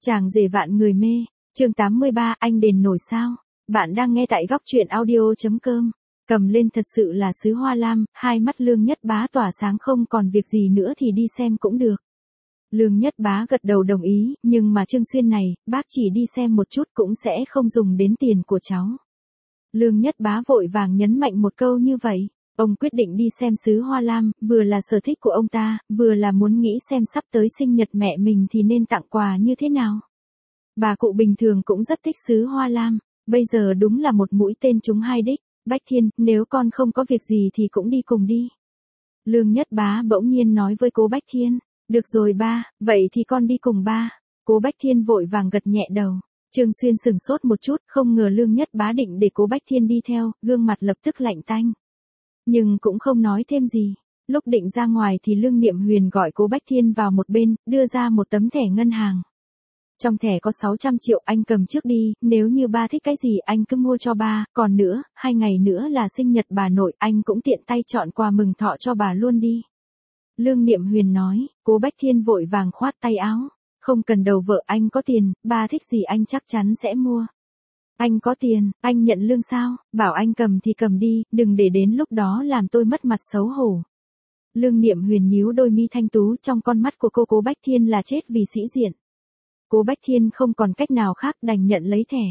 Chàng rể vạn người mê, chương 83, anh đền nổi sao? Bạn đang nghe tại góc truyện audio.com. Cầm lên thật sự là sứ hoa lam, hai mắt Lương Nhất Bá tỏa sáng, không còn việc gì nữa thì đi xem cũng được. Lương Nhất Bá gật đầu đồng ý, nhưng mà Trương Xuyên này, bác chỉ đi xem một chút cũng sẽ không dùng đến tiền của cháu. Lương Nhất Bá vội vàng nhấn mạnh một câu như vậy. Ông quyết định đi xem sứ hoa lam, vừa là sở thích của ông ta, vừa là muốn nghĩ xem sắp tới sinh nhật mẹ mình thì nên tặng quà như thế nào. Bà cụ bình thường cũng rất thích sứ hoa lam, bây giờ đúng là một mũi tên trúng hai đích. Bách Thiên, nếu con không có việc gì thì cũng đi cùng đi. Lương Nhất Bá bỗng nhiên nói với cố Bách Thiên. Được rồi ba, vậy thì con đi cùng ba. Cố Bách Thiên vội vàng gật nhẹ đầu. Trương Xuyên sừng sốt một chút, không ngờ Lương Nhất Bá định để cố Bách Thiên đi theo, gương mặt lập tức lạnh tanh. Nhưng cũng không nói thêm gì. Lúc định ra ngoài thì Lương Niệm Huyền gọi cố Bách Thiên vào một bên, đưa ra một tấm thẻ ngân hàng. Trong thẻ có 600 triệu, anh cầm trước đi, nếu như ba thích cái gì anh cứ mua cho ba, còn nữa, 2 ngày nữa là sinh nhật bà nội, anh cũng tiện tay chọn quà mừng thọ cho bà luôn đi. Lương Niệm Huyền nói, cố Bách Thiên vội vàng khoát tay áo. Không cần đầu vợ, anh có tiền, ba thích gì anh chắc chắn sẽ mua. Anh có tiền, anh nhận lương sao, bảo anh cầm thì cầm đi, đừng để đến lúc đó làm tôi mất mặt xấu hổ. Lương Niệm Huyền nhíu đôi mi thanh tú, trong con mắt của cố Bách Thiên là chết vì sĩ diện. Cố Bách Thiên không còn cách nào khác đành nhận lấy thẻ.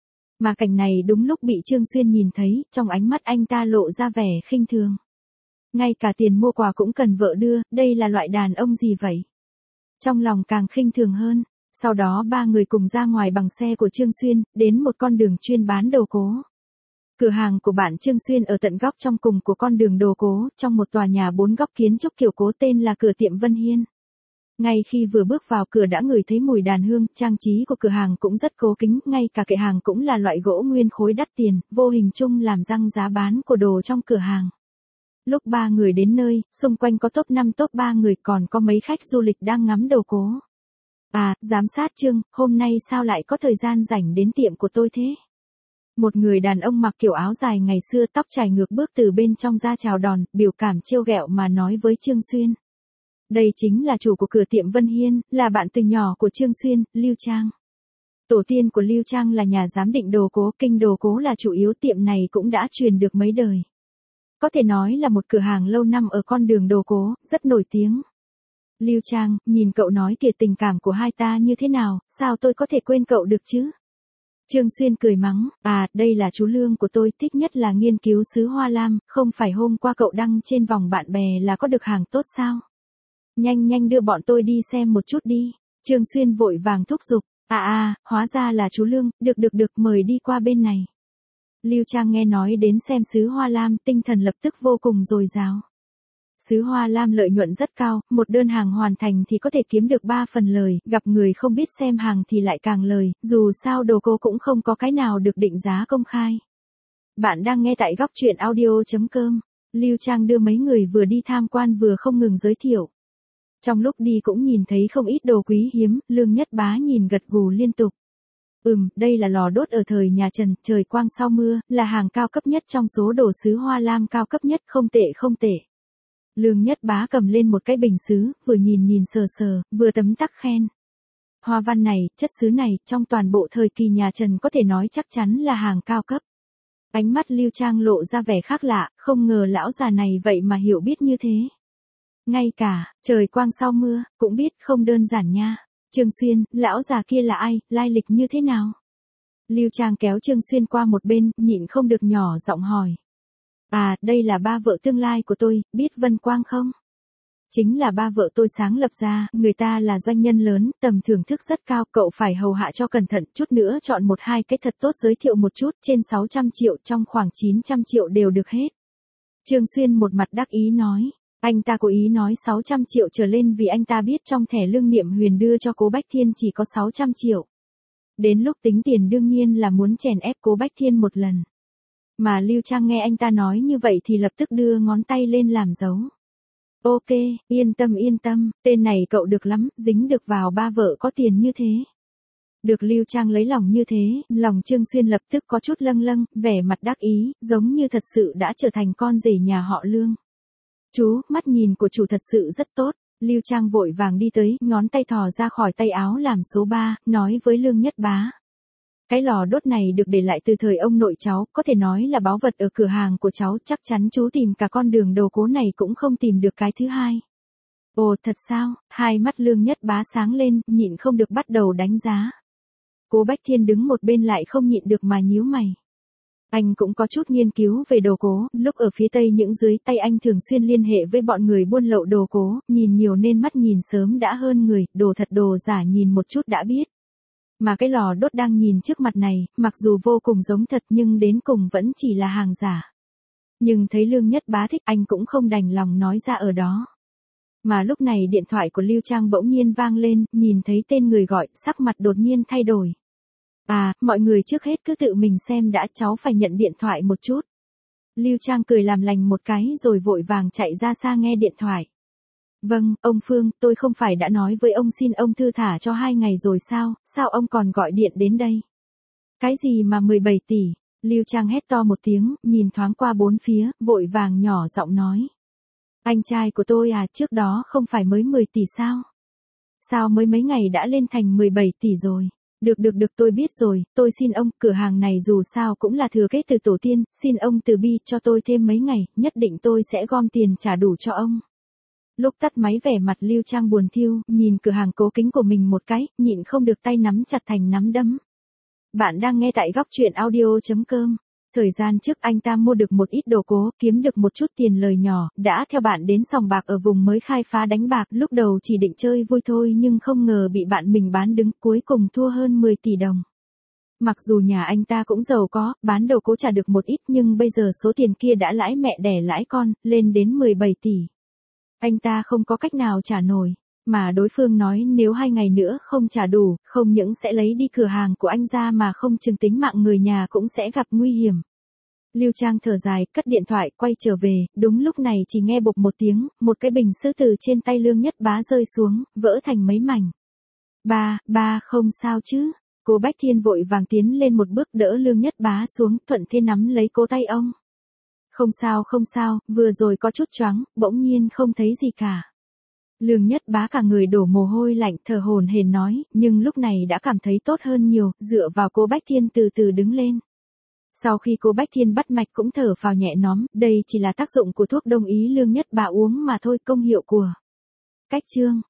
Mà cảnh này đúng lúc bị Trương Xuyên nhìn thấy, trong ánh mắt anh ta lộ ra vẻ khinh thường. Ngay cả tiền mua quà cũng cần vợ đưa, đây là loại đàn ông gì vậy? Trong lòng càng khinh thường hơn. Sau đó ba người cùng ra ngoài bằng xe của Trương Xuyên, đến một con đường chuyên bán đồ cố. Cửa hàng của bạn Trương Xuyên ở tận góc trong cùng của con đường đồ cố, trong một tòa nhà 4 góc kiến trúc kiểu cố tên là cửa tiệm Vân Hiên. Ngay khi vừa bước vào cửa đã ngửi thấy mùi đàn hương, trang trí của cửa hàng cũng rất cố kính, ngay cả kệ hàng cũng là loại gỗ nguyên khối đắt tiền, vô hình chung làm răng giá bán của đồ trong cửa hàng. Lúc ba người đến nơi, xung quanh có top 5 top 3 người, còn có mấy khách du lịch đang ngắm đồ cố. À, giám sát Trương, hôm nay sao lại có thời gian rảnh đến tiệm của tôi thế? Một người đàn ông mặc kiểu áo dài ngày xưa, tóc chải ngược bước từ bên trong ra chào đón, biểu cảm trêu ghẹo mà nói với Trương Xuyên. Đây chính là chủ của cửa tiệm Vân Hiên, là bạn từ nhỏ của Trương Xuyên, Lưu Trang. Tổ tiên của Lưu Trang là nhà giám định đồ cố, kinh đồ cố là chủ yếu, tiệm này cũng đã truyền được mấy đời. Có thể nói là một cửa hàng lâu năm ở con đường đồ cố, rất nổi tiếng. Lưu Trang, nhìn cậu nói kìa, tình cảm của hai ta như thế nào, sao tôi có thể quên cậu được chứ? Trương Xuyên cười mắng, à, đây là chú Lương của tôi, thích nhất là nghiên cứu sứ hoa lam, không phải hôm qua cậu đăng trên vòng bạn bè là có được hàng tốt sao? Nhanh nhanh đưa bọn tôi đi xem một chút đi. Trương Xuyên vội vàng thúc giục, hóa ra là chú Lương, được, mời đi qua bên này. Lưu Trang nghe nói đến xem sứ hoa lam, tinh thần lập tức vô cùng dồi dào. Sứ hoa lam lợi nhuận rất cao, một đơn hàng hoàn thành thì có thể kiếm được 3 phần lời, gặp người không biết xem hàng thì lại càng lời, dù sao đồ cố cũng không có cái nào được định giá công khai. Bạn đang nghe tại góc truyện audio.com. Lưu Trang đưa mấy người vừa đi tham quan vừa không ngừng giới thiệu. Trong lúc đi cũng nhìn thấy không ít đồ quý hiếm, Lương Nhất Bá nhìn gật gù liên tục. Đây là lò đốt ở thời nhà Trần, trời quang sau mưa, là hàng cao cấp nhất trong số đồ sứ hoa lam cao cấp nhất, không tệ. Lương Nhất Bá cầm lên một cái bình sứ, vừa nhìn sờ, vừa tấm tắc khen. Hoa văn này, chất sứ này, trong toàn bộ thời kỳ nhà Trần có thể nói chắc chắn là hàng cao cấp. Ánh mắt Lưu Trang lộ ra vẻ khác lạ, không ngờ lão già này vậy mà hiểu biết như thế. Ngay cả, trời quang sau mưa, cũng biết không đơn giản nha. Trương Xuyên, lão già kia là ai, lai lịch như thế nào? Lưu Trang kéo Trương Xuyên qua một bên, nhịn không được nhỏ giọng hỏi. À, đây là ba vợ tương lai của tôi, biết Vân Quang không? Chính là ba vợ tôi sáng lập ra, người ta là doanh nhân lớn, tầm thưởng thức rất cao, cậu phải hầu hạ cho cẩn thận, chút nữa chọn 1-2 cái thật tốt giới thiệu một chút, trên 600 triệu, trong khoảng 900 triệu đều được hết. Trương Xuyên một mặt đắc ý nói. Anh ta cố ý nói 600 triệu trở lên vì anh ta biết trong thẻ Lương Niệm Huyền đưa cho cố Bách Thiên chỉ có 600 triệu. Đến lúc tính tiền đương nhiên là muốn chèn ép cố Bách Thiên một lần. Mà Lưu Trang nghe anh ta nói như vậy thì lập tức đưa ngón tay lên làm dấu. Ok, yên tâm, tên này cậu được lắm, dính được vào ba vợ có tiền như thế. Được Lưu Trang lấy lòng như thế, lòng Trương Xuyên lập tức có chút lâng, vẻ mặt đắc ý, giống như thật sự đã trở thành con rể nhà họ Lương. Chú, mắt nhìn của chủ thật sự rất tốt. Lưu Trang vội vàng đi tới, ngón tay thò ra khỏi tay áo làm số 3, nói với Lương Nhất Bá. Cái lò đốt này được để lại từ thời ông nội cháu, có thể nói là báu vật ở cửa hàng của cháu, chắc chắn chú tìm cả con đường đồ cố này cũng không tìm được cái thứ hai. Ồ thật sao, hai mắt Lương Nhất Bá sáng lên, nhịn không được bắt đầu đánh giá. Cố Bách Thiên đứng một bên lại không nhịn được mà nhíu mày. Anh cũng có chút nghiên cứu về đồ cố, lúc ở phía Tây những dưới tay anh thường xuyên liên hệ với bọn người buôn lậu đồ cố, nhìn nhiều nên mắt nhìn sớm đã hơn người, đồ thật đồ giả nhìn một chút đã biết. Mà cái lò đốt đang nhìn trước mặt này, mặc dù vô cùng giống thật nhưng đến cùng vẫn chỉ là hàng giả. Nhưng thấy Lương Nhất Bá thích anh cũng không đành lòng nói ra ở đó. Mà lúc này điện thoại của Lưu Trang bỗng nhiên vang lên, nhìn thấy tên người gọi, sắc mặt đột nhiên thay đổi. À, mọi người trước hết cứ tự mình xem đã, cháu phải nhận điện thoại một chút. Lưu Trang cười làm lành một cái rồi vội vàng chạy ra xa nghe điện thoại. Vâng, ông Phương, tôi không phải đã nói với ông xin ông thư thả cho 2 ngày rồi sao ông còn gọi điện đến đây? Cái gì mà 17 tỷ? Lưu Trang hét to một tiếng, nhìn thoáng qua bốn phía, vội vàng nhỏ giọng nói. Anh trai của tôi à, trước đó không phải mới 10 tỷ sao? Sao mới mấy ngày đã lên thành 17 tỷ rồi? Được tôi biết rồi, tôi xin ông, cửa hàng này dù sao cũng là thừa kế từ tổ tiên, xin ông từ bi cho tôi thêm mấy ngày, nhất định tôi sẽ gom tiền trả đủ cho ông. Lúc tắt máy vẻ mặt Lưu Trang buồn thiu, nhìn cửa hàng cố kính của mình một cái, nhịn không được tay nắm chặt thành nắm đấm. Bạn đang nghe tại góc truyện audio.com. Thời gian trước anh ta mua được một ít đồ cố, kiếm được một chút tiền lời nhỏ, đã theo bạn đến sòng bạc ở vùng mới khai phá đánh bạc, lúc đầu chỉ định chơi vui thôi nhưng không ngờ bị bạn mình bán đứng, cuối cùng thua hơn 10 tỷ đồng. Mặc dù nhà anh ta cũng giàu có, bán đồ cố trả được một ít nhưng bây giờ số tiền kia đã lãi mẹ đẻ lãi con, lên đến 17 tỷ. Anh ta không có cách nào trả nổi, mà đối phương nói nếu 2 ngày nữa không trả đủ, không những sẽ lấy đi cửa hàng của anh ra mà không chừng tính mạng người nhà cũng sẽ gặp nguy hiểm. Lưu Trang thở dài, cất điện thoại, quay trở về, đúng lúc này chỉ nghe bộp một tiếng, một cái bình sứ từ trên tay Lương Nhất Bá rơi xuống, vỡ thành mấy mảnh. Ba không sao chứ? Cố Bách Thiên vội vàng tiến lên một bước đỡ Lương Nhất Bá xuống, thuận thế nắm lấy cổ tay ông. Không sao, vừa rồi có chút choáng, bỗng nhiên không thấy gì cả. Lương Nhất Bá cả người đổ mồ hôi lạnh, thở hổn hển nói, nhưng lúc này đã cảm thấy tốt hơn nhiều, dựa vào Cố Bách Thiên từ từ đứng lên. Sau khi Cố Bách Thiên bắt mạch cũng thở phào nhẹ nhõm, đây chỉ là tác dụng của thuốc đông y Lương Nhất Bá uống mà thôi, công hiệu của cách chương